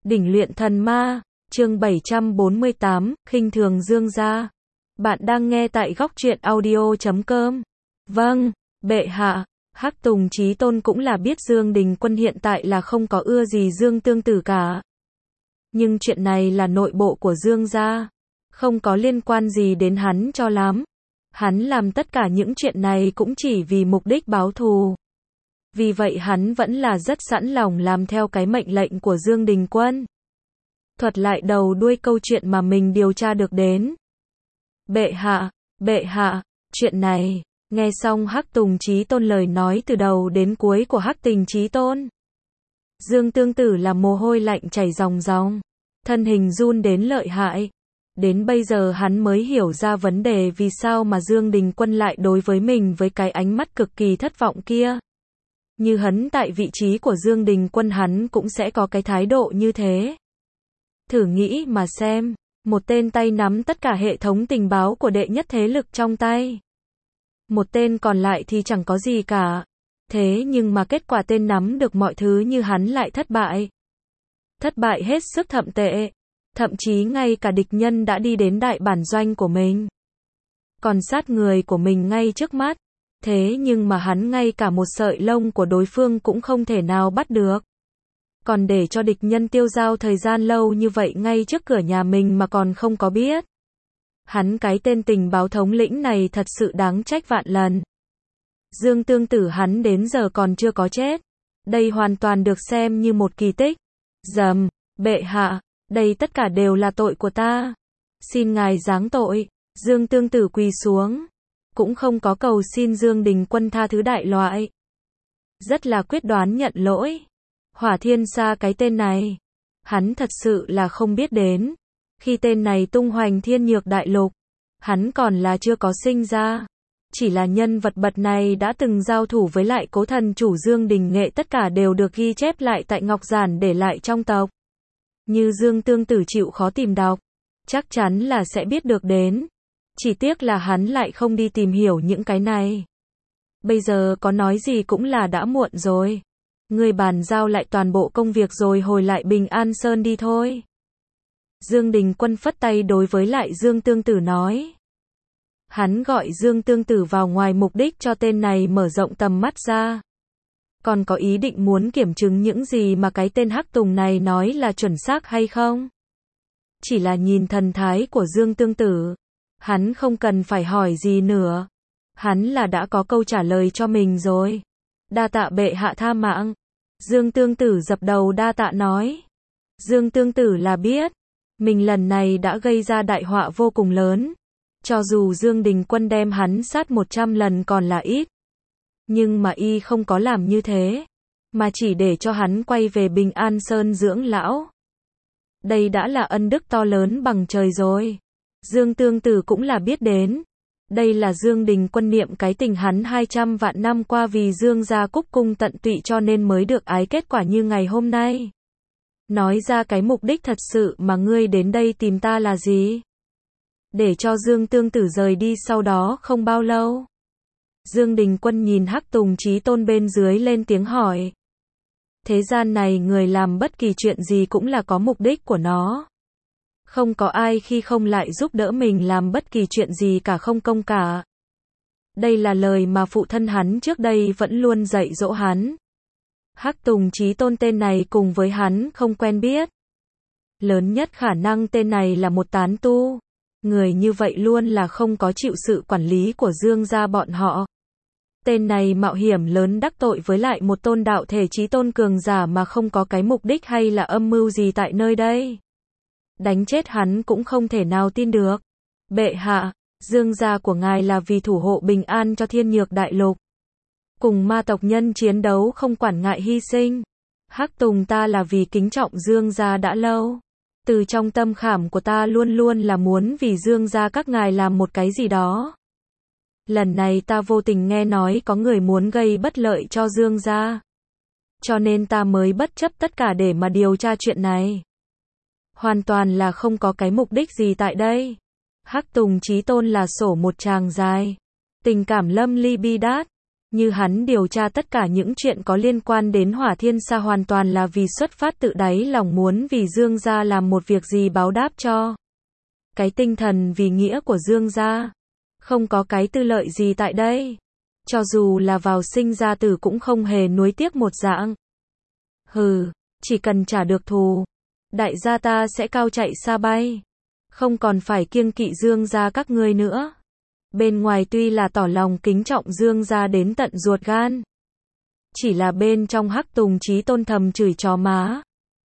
Đỉnh luyện thần ma, chương 748, khinh thường Dương gia. Bạn đang nghe tại góc truyện audio.com. Vâng, bệ hạ. Hắc Tùng Chí Tôn cũng là biết Dương Đình Quân hiện tại là không có ưa gì Dương Tương Tử cả. Nhưng chuyện này là nội bộ của Dương gia, không có liên quan gì đến hắn cho lắm. Hắn làm tất cả những chuyện này cũng chỉ vì mục đích báo thù. Vì vậy hắn vẫn là rất sẵn lòng làm theo cái mệnh lệnh của Dương Đình Quân. Thuật lại đầu đuôi câu chuyện mà mình điều tra được đến. Bệ hạ, chuyện này, nghe xong Hắc Tùng Chí Tôn lời nói từ đầu đến cuối của Hắc Tình Chí Tôn. Dương Tương Tử là mồ hôi lạnh chảy ròng ròng, thân hình run đến lợi hại. Đến bây giờ hắn mới hiểu ra vấn đề vì sao mà Dương Đình Quân lại đối với mình với cái ánh mắt cực kỳ thất vọng kia. Như hắn tại vị trí của Dương Đình Quân hắn cũng sẽ có cái thái độ như thế. Thử nghĩ mà xem, một tên tay nắm tất cả hệ thống tình báo của đệ nhất thế lực trong tay. Một tên còn lại thì chẳng có gì cả. Thế nhưng mà kết quả tên nắm được mọi thứ như hắn lại thất bại. Thất bại hết sức thậm tệ. Thậm chí ngay cả địch nhân đã đi đến đại bản doanh của mình. Còn sát người của mình ngay trước mắt. Thế nhưng mà hắn ngay cả một sợi lông của đối phương cũng không thể nào bắt được. Còn để cho địch nhân tiêu dao thời gian lâu như vậy ngay trước cửa nhà mình mà còn không có biết. Hắn cái tên tình báo thống lĩnh này thật sự đáng trách vạn lần. Dương Tương Tử hắn đến giờ còn chưa có chết. Đây hoàn toàn được xem như một kỳ tích. Dầm, bệ hạ, đây tất cả đều là tội của ta. Xin ngài giáng tội. Dương Tương Tử quỳ xuống. Cũng không có cầu xin Dương Đình Quân tha thứ đại loại. Rất là quyết đoán nhận lỗi. Hỏa Thiên Sa cái tên này, hắn thật sự là không biết đến. Khi tên này tung hoành thiên nhược đại lục, hắn còn là chưa có sinh ra. Chỉ là nhân vật bậc này đã từng giao thủ với lại cố thần chủ Dương Đình Nghệ tất cả đều được ghi chép lại tại Ngọc Giản để lại trong tộc. Như Dương Tương Tử chịu khó tìm đọc, chắc chắn là sẽ biết được đến. Chỉ tiếc là hắn lại không đi tìm hiểu những cái này. Bây giờ có nói gì cũng là đã muộn rồi. Ngươi bàn giao lại toàn bộ công việc rồi hồi lại Bình An Sơn đi thôi. Dương Đình Quân phất tay đối với lại Dương Tương Tử nói. Hắn gọi Dương Tương Tử vào ngoài mục đích cho tên này mở rộng tầm mắt ra. Còn có ý định muốn kiểm chứng những gì mà cái tên Hắc Tùng này nói là chuẩn xác hay không? Chỉ là nhìn thần thái của Dương Tương Tử, hắn không cần phải hỏi gì nữa. Hắn là đã có câu trả lời cho mình rồi. Đa tạ bệ hạ tha mạng. Dương Tương Tử dập đầu đa tạ nói. Dương Tương Tử là biết, mình lần này đã gây ra đại họa vô cùng lớn. Cho dù Dương Đình Quân đem hắn sát 100 lần còn là ít. Nhưng mà y không có làm như thế. Mà chỉ để cho hắn quay về Bình An Sơn dưỡng lão. Đây đã là ân đức to lớn bằng trời rồi. Dương Tương Tử cũng là biết đến. Đây là Dương Đình Quân niệm cái tình hắn 200 vạn năm qua vì Dương gia cúc cung tận tụy cho nên mới được ái kết quả như ngày hôm nay. Nói ra cái mục đích thật sự mà ngươi đến đây tìm ta là gì? Để cho Dương Tương Tử rời đi sau đó không bao lâu. Dương Đình Quân nhìn Hắc Tùng Chí Tôn bên dưới lên tiếng hỏi. Thế gian này người làm bất kỳ chuyện gì cũng là có mục đích của nó. Không có ai khi không lại giúp đỡ mình làm bất kỳ chuyện gì cả không công cả. Đây là lời mà phụ thân hắn trước đây vẫn luôn dạy dỗ hắn. Hắc Tùng Chí Tôn tên này cùng với hắn không quen biết. Lớn nhất khả năng tên này là một tán tu. Người như vậy luôn là không có chịu sự quản lý của Dương gia bọn họ. Tên này mạo hiểm lớn đắc tội với lại một tôn đạo thể chí tôn cường giả mà không có cái mục đích hay là âm mưu gì tại nơi đây. Đánh chết hắn cũng không thể nào tin được. Bệ hạ, Dương gia của ngài là vì thủ hộ bình an cho thiên nhược đại lục. Cùng ma tộc nhân chiến đấu không quản ngại hy sinh. Hắc Tùng ta là vì kính trọng Dương gia đã lâu. Từ trong tâm khảm của ta luôn luôn là muốn vì Dương gia các ngài làm một cái gì đó. Lần này ta vô tình nghe nói có người muốn gây bất lợi cho Dương gia. Cho nên ta mới bất chấp tất cả để mà điều tra chuyện này. Hoàn toàn là không có cái mục đích gì tại đây. Hắc Tùng Chí Tôn là sổ một tràng dài. Tình cảm lâm ly bi đát. Như hắn điều tra tất cả những chuyện có liên quan đến Hỏa Thiên Sa hoàn toàn là vì xuất phát tự đáy lòng muốn vì Dương gia làm một việc gì báo đáp cho cái tinh thần vì nghĩa của Dương gia. Không có cái tư lợi gì tại đây. Cho dù là vào sinh ra tử cũng không hề nuối tiếc một dạng. Hừ, chỉ cần trả được thù, đại gia ta sẽ cao chạy xa bay. Không còn phải kiêng kỵ Dương gia các ngươi nữa. Bên ngoài tuy là tỏ lòng kính trọng Dương gia đến tận ruột gan. Chỉ là bên trong Hắc Tùng Chí Tôn thầm chửi chó má.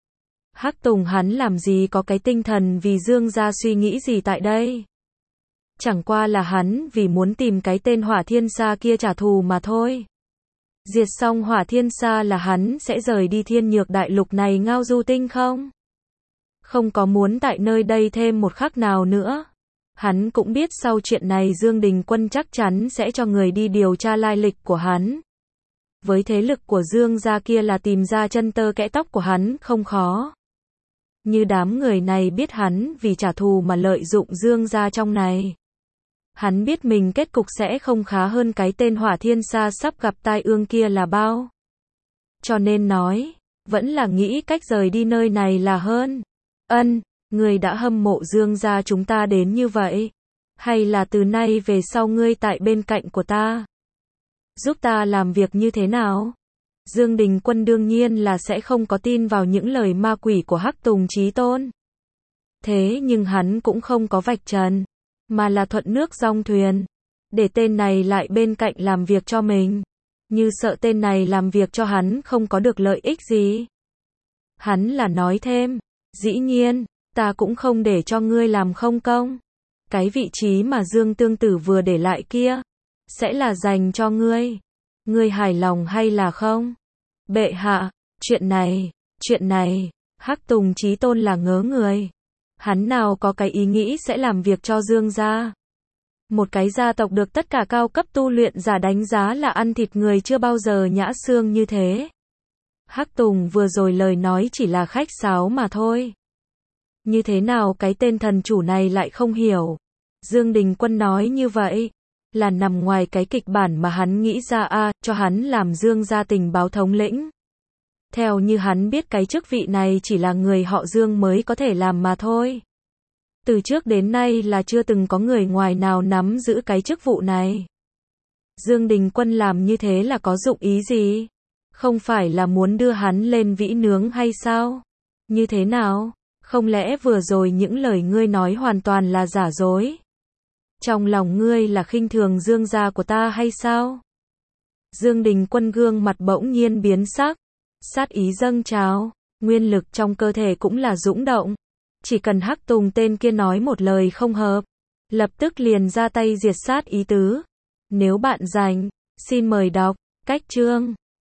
Hắc Tùng hắn làm gì có cái tinh thần vì Dương gia suy nghĩ gì tại đây. Chẳng qua là hắn vì muốn tìm cái tên Hỏa Thiên Sa kia trả thù mà thôi. Diệt xong Hỏa Thiên Sa là hắn sẽ rời đi Thiên Nhược Đại Lục này ngao du tinh không? Không có muốn tại nơi đây thêm một khắc nào nữa. Hắn cũng biết sau chuyện này Dương Đình Quân chắc chắn sẽ cho người đi điều tra lai lịch của hắn. Với thế lực của Dương gia kia là tìm ra chân tơ kẽ tóc của hắn không khó. Như đám người này biết hắn vì trả thù mà lợi dụng Dương gia trong này. Hắn biết mình kết cục sẽ không khá hơn cái tên Hỏa Thiên Sa sắp gặp tai ương kia là bao. Cho nên nói, vẫn là nghĩ cách rời đi nơi này là hơn. Ngươi đã hâm mộ Dương gia chúng ta đến như vậy? Hay là từ nay về sau ngươi tại bên cạnh của ta? Giúp ta làm việc như thế nào? Dương Đình Quân đương nhiên là sẽ không có tin vào những lời ma quỷ của Hắc Tùng Chí Tôn. Thế nhưng hắn cũng không có vạch trần, mà là thuận nước dong thuyền. Để tên này lại bên cạnh làm việc cho mình. Như sợ tên này làm việc cho hắn không có được lợi ích gì. Hắn là nói thêm, dĩ nhiên, ta cũng không để cho ngươi làm không công. Cái vị trí mà Dương Tương Tử vừa để lại kia, sẽ là dành cho ngươi. Ngươi hài lòng hay là không? Bệ hạ, chuyện này, Hắc Tùng Chí Tôn là ngớ người. Hắn nào có cái ý nghĩ sẽ làm việc cho Dương gia. Một cái gia tộc được tất cả cao cấp tu luyện giả đánh giá là ăn thịt người chưa bao giờ nhã xương như thế. Hắc Tùng vừa rồi lời nói chỉ là khách sáo mà thôi. Như thế nào cái tên thần chủ này lại không hiểu? Dương Đình Quân nói như vậy, là nằm ngoài cái kịch bản mà hắn nghĩ ra cho hắn làm Dương gia tình báo thống lĩnh. Theo như hắn biết cái chức vị này chỉ là người họ Dương mới có thể làm mà thôi. Từ trước đến nay là chưa từng có người ngoài nào nắm giữ cái chức vụ này. Dương Đình Quân làm như thế là có dụng ý gì? Không phải là muốn đưa hắn lên vĩ nướng hay sao? Như thế nào? Không lẽ vừa rồi những lời ngươi nói hoàn toàn là giả dối? Trong lòng ngươi là khinh thường Dương gia của ta hay sao? Dương Đình Quân gương mặt bỗng nhiên biến sắc, sát ý dâng trào, nguyên lực trong cơ thể cũng là dũng động. Chỉ cần Hắc Tùng tên kia nói một lời không hợp, lập tức liền ra tay diệt sát ý tứ. Nếu bạn rảnh, xin mời đọc cách chương.